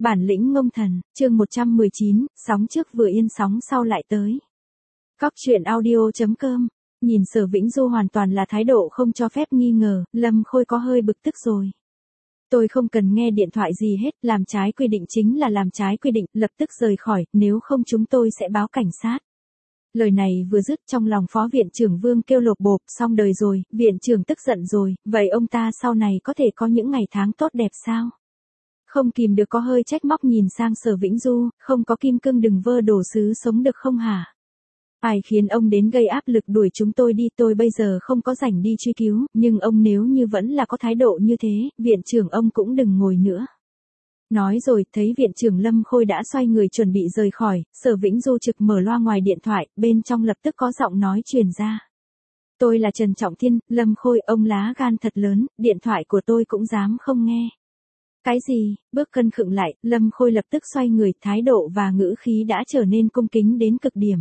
Bản lĩnh ngông thần, chương 119, sóng trước vừa yên sóng sau lại tới. Cóc truyện audio.com. Nhìn Sở Vĩnh Du hoàn toàn là thái độ không cho phép nghi ngờ, Lâm Khôi có hơi bực tức rồi. Tôi không cần nghe điện thoại gì hết, làm trái quy định chính là làm trái quy định, lập tức rời khỏi, nếu không chúng tôi sẽ báo cảnh sát. Lời này vừa dứt trong lòng phó viện trưởng Vương kêu lộp bộp, xong đời rồi, viện trưởng tức giận rồi, vậy ông ta sau này có thể có những ngày tháng tốt đẹp sao? Không kìm được có hơi trách móc nhìn sang Sở Vĩnh Du, không có kim cương đừng vơ đồ sứ sống được không hả? Ai khiến ông đến gây áp lực đuổi chúng tôi đi, tôi bây giờ không có rảnh đi truy cứu, nhưng ông nếu như vẫn là có thái độ như thế, viện trưởng ông cũng đừng ngồi nữa. Nói rồi, thấy viện trưởng Lâm Khôi đã xoay người chuẩn bị rời khỏi, Sở Vĩnh Du trực mở loa ngoài điện thoại, bên trong lập tức có giọng nói truyền ra. Tôi là Trần Trọng Thiên, Lâm Khôi, ông lá gan thật lớn, điện thoại của tôi cũng dám không nghe. Cái gì, bước cân khựng lại, Lâm Khôi lập tức xoay người, thái độ và ngữ khí đã trở nên cung kính đến cực điểm.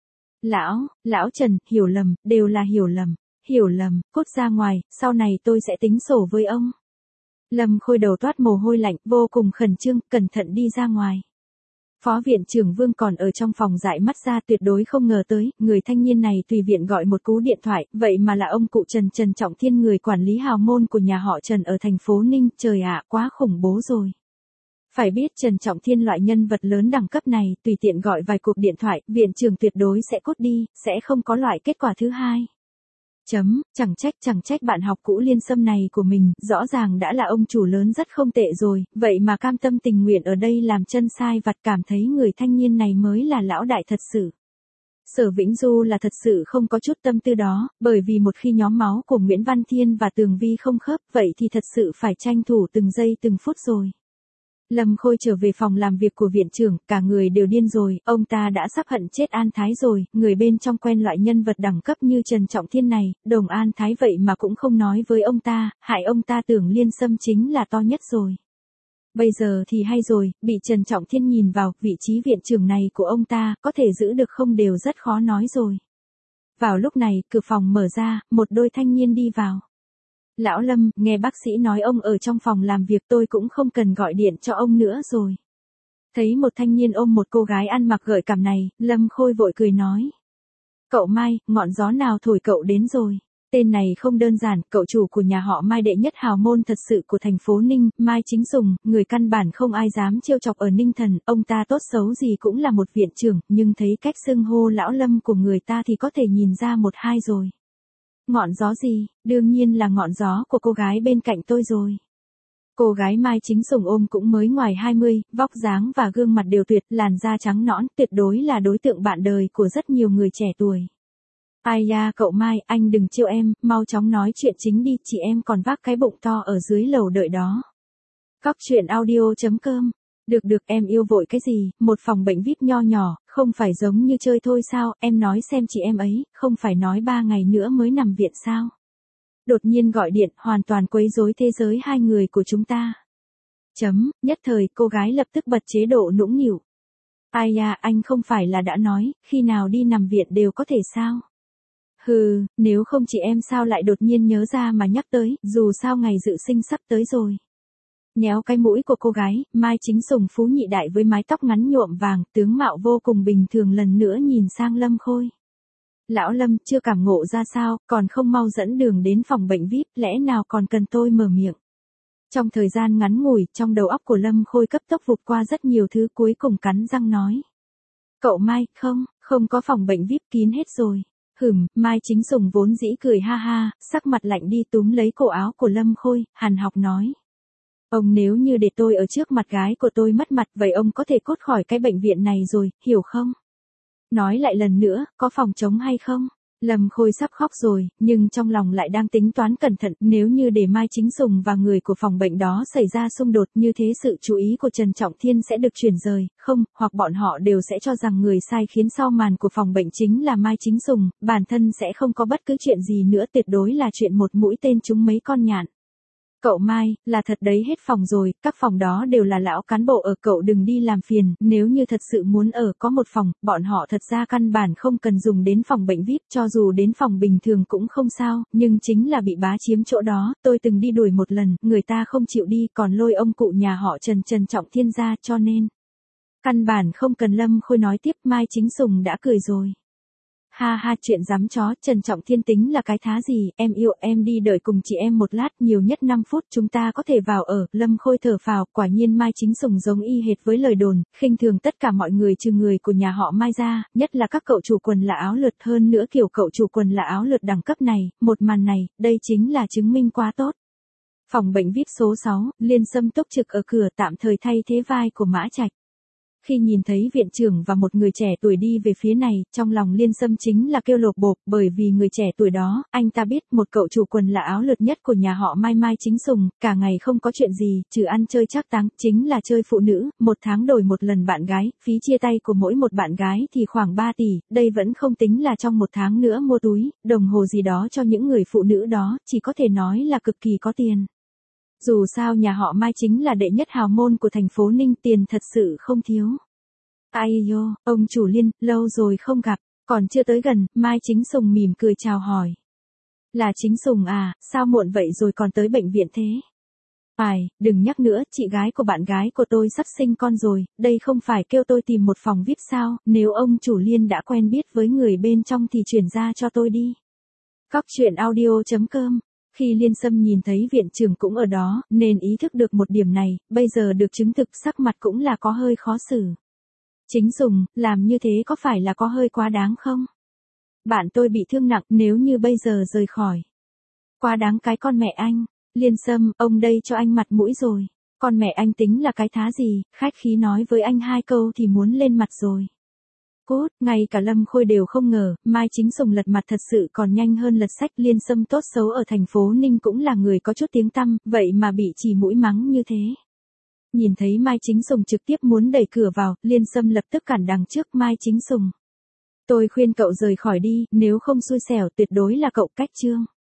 Lão Trần, hiểu lầm, đều là hiểu lầm, cút ra ngoài, sau này tôi sẽ tính sổ với ông. Lâm Khôi đầu toát mồ hôi lạnh, vô cùng khẩn trương, cẩn thận đi ra ngoài. Phó viện trưởng Vương còn ở trong phòng dại mắt ra, tuyệt đối không ngờ tới, người thanh niên này tùy viện gọi một cú điện thoại, vậy mà là ông cụ Trần Trọng Thiên, người quản lý hào môn của nhà họ Trần ở thành phố Ninh, trời ạ, quá khủng bố rồi. Phải biết Trần Trọng Thiên loại nhân vật lớn đẳng cấp này, tùy tiện gọi vài cuộc điện thoại, viện trưởng tuyệt đối sẽ cút đi, sẽ không có loại kết quả thứ hai. Chẳng trách bạn học cũ Liên Sâm này của mình, rõ ràng đã là ông chủ lớn rất không tệ rồi, vậy mà cam tâm tình nguyện ở đây làm chân sai vặt, cảm thấy người thanh niên này mới là lão đại thật sự. Sở Vĩnh Du là thật sự không có chút tâm tư đó, bởi vì một khi nhóm máu của Nguyễn Văn Thiên và Tường Vi không khớp, vậy thì thật sự phải tranh thủ từng giây từng phút rồi. Lâm Khôi trở về phòng làm việc của viện trưởng, cả người đều điên rồi, ông ta đã sắp hận chết An Thái rồi, người bên trong quen loại nhân vật đẳng cấp như Trần Trọng Thiên này, đồng An Thái vậy mà cũng không nói với ông ta, hại ông ta tưởng Liên Sâm chính là to nhất rồi. Bây giờ thì hay rồi, bị Trần Trọng Thiên nhìn vào, vị trí viện trưởng này của ông ta, có thể giữ được không đều rất khó nói rồi. Vào lúc này, cửa phòng mở ra, một đôi thanh niên đi vào. Lão Lâm, nghe bác sĩ nói ông ở trong phòng làm việc, tôi cũng không cần gọi điện cho ông nữa rồi. Thấy một thanh niên ôm một cô gái ăn mặc gợi cảm này, Lâm Khôi vội cười nói. Cậu Mai, ngọn gió nào thổi cậu đến rồi? Tên này không đơn giản, cậu chủ của nhà họ Mai, đệ nhất hào môn thật sự của thành phố Ninh, Mai Chính Sùng, người căn bản không ai dám trêu chọc ở Ninh Thần, ông ta tốt xấu gì cũng là một viện trưởng, nhưng thấy cách xưng hô lão Lâm của người ta thì có thể nhìn ra một hai rồi. Ngọn gió gì? Đương nhiên là ngọn gió của cô gái bên cạnh tôi rồi. Cô gái Mai Chính Sùng ôm cũng mới ngoài 20, vóc dáng và gương mặt đều tuyệt, làn da trắng nõn, tuyệt đối là đối tượng bạn đời của rất nhiều người trẻ tuổi. Ai da cậu Mai, anh đừng trêu em, mau chóng nói chuyện chính đi, chị em còn vác cái bụng to ở dưới lầu đợi đó. Cóc truyện audio.com. Được em yêu vội cái gì, một phòng bệnh VIP nho nhỏ, không phải giống như chơi thôi sao, em nói xem chị em ấy, không phải nói 3 ngày nữa mới nằm viện sao. Đột nhiên gọi điện, hoàn toàn quấy rối thế giới hai người của chúng ta. Nhất thời, cô gái lập tức bật chế độ nũng nịu. Ai da, anh không phải là đã nói, khi nào đi nằm viện đều có thể sao. Hừ, nếu không chị em sao lại đột nhiên nhớ ra mà nhắc tới, dù sao ngày dự sinh sắp tới rồi. Nhéo cái mũi của cô gái, Mai Chính Sùng phú nhị đại với mái tóc ngắn nhuộm vàng, tướng mạo vô cùng bình thường lần nữa nhìn sang Lâm Khôi. Lão Lâm, chưa cảm ngộ ra sao, còn không mau dẫn đường đến phòng bệnh VIP, lẽ nào còn cần tôi mở miệng. Trong thời gian ngắn ngủi, trong đầu óc của Lâm Khôi cấp tốc vụt qua rất nhiều thứ, cuối cùng cắn răng nói. Cậu Mai, không có phòng bệnh VIP, kín hết rồi. Mai Chính Sùng vốn dĩ cười ha ha, sắc mặt lạnh đi túm lấy cổ áo của Lâm Khôi, hàn học nói. Ông nếu như để tôi ở trước mặt gái của tôi mất mặt, vậy ông có thể cút khỏi cái bệnh viện này rồi, hiểu không? Nói lại lần nữa, có phòng trống hay không? Lâm Khôi sắp khóc rồi, nhưng trong lòng lại đang tính toán cẩn thận, nếu như để Mai Chính Sùng và người của phòng bệnh đó xảy ra xung đột, như thế sự chú ý của Trần Trọng Thiên sẽ được chuyển rời, không, hoặc bọn họ đều sẽ cho rằng người sai khiến sau màn của phòng bệnh chính là Mai Chính Sùng, bản thân sẽ không có bất cứ chuyện gì nữa, tuyệt đối là chuyện một mũi tên trúng mấy con nhạn. Cậu Mai, là thật đấy, hết phòng rồi, các phòng đó đều là lão cán bộ ở, cậu đừng đi làm phiền, nếu như thật sự muốn ở có một phòng, bọn họ thật ra căn bản không cần dùng đến phòng bệnh VIP, cho dù đến phòng bình thường cũng không sao, nhưng chính là bị bá chiếm chỗ đó, tôi từng đi đuổi một lần, người ta không chịu đi, còn lôi ông cụ nhà họ Trần Trọng Thiên ra, cho nên. Căn bản không cần Lâm Khôi nói tiếp, Mai Chính Sùng đã cười rồi. Ha ha, chuyện dám chó, Trần Trọng Thiên tính là cái thá gì, em yêu, em đi đợi cùng chị em một lát, nhiều nhất 5 phút chúng ta có thể vào ở, Lâm Khôi thở phào, quả nhiên Mai Chính Sùng giống y hệt với lời đồn, khinh thường tất cả mọi người trừ người của nhà họ Mai ra, nhất là các cậu chủ quần là áo lượt, hơn nữa kiểu cậu chủ quần là áo lượt đẳng cấp này, một màn này, đây chính là chứng minh quá tốt. Phòng bệnh VIP số 6, Liên Sâm túc trực ở cửa tạm thời thay thế vai của Mã Trạch. Khi nhìn thấy viện trưởng và một người trẻ tuổi đi về phía này, trong lòng Liên Sâm chính là kêu lột bột, bởi vì người trẻ tuổi đó, anh ta biết một cậu chủ quần là áo lượt nhất của nhà họ Mai Chính Sùng, cả ngày không có chuyện gì, trừ ăn chơi trác táng, chính là chơi phụ nữ, một tháng đổi một lần bạn gái, phí chia tay của mỗi một bạn gái thì khoảng 3 tỷ, đây vẫn không tính là trong một tháng nữa mua túi, đồng hồ gì đó cho những người phụ nữ đó, chỉ có thể nói là cực kỳ có tiền. Dù sao nhà họ Mai chính là đệ nhất hào môn của thành phố Ninh, tiền thật sự không thiếu. Ai yo, ông chủ Liên, lâu rồi không gặp, còn chưa tới gần, Mai Chính Sùng mỉm cười chào hỏi. Là Chính Sùng à, sao muộn vậy rồi còn tới bệnh viện thế? Đừng nhắc nữa, chị gái của bạn gái của tôi sắp sinh con rồi, đây không phải kêu tôi tìm một phòng VIP sao, nếu ông chủ Liên đã quen biết với người bên trong thì chuyển ra cho tôi đi. Cóc truyện audio.com. Khi Liên Sâm nhìn thấy viện trưởng cũng ở đó, nên ý thức được một điểm này, bây giờ được chứng thực sắc mặt cũng là có hơi khó xử. Chính Sùng, làm như thế có phải là có hơi quá đáng không? Bạn tôi bị thương nặng, nếu như bây giờ rời khỏi. Quá đáng cái con mẹ anh. Liên Sâm, ông đây cho anh mặt mũi rồi. Con mẹ anh tính là cái thá gì, khách khí nói với anh 2 câu thì muốn lên mặt rồi. Cốt, ngay cả Lâm Khôi đều không ngờ, Mai Chính Sùng lật mặt thật sự còn nhanh hơn lật sách. Liên Sâm tốt xấu ở thành phố Ninh cũng là người có chút tiếng tăm, vậy mà bị chỉ mũi mắng như thế. Nhìn thấy Mai Chính Sùng trực tiếp muốn đẩy cửa vào, Liên Sâm lập tức cản đằng trước Mai Chính Sùng. Tôi khuyên cậu rời khỏi đi, nếu không xui xẻo tuyệt đối là cậu cách chương.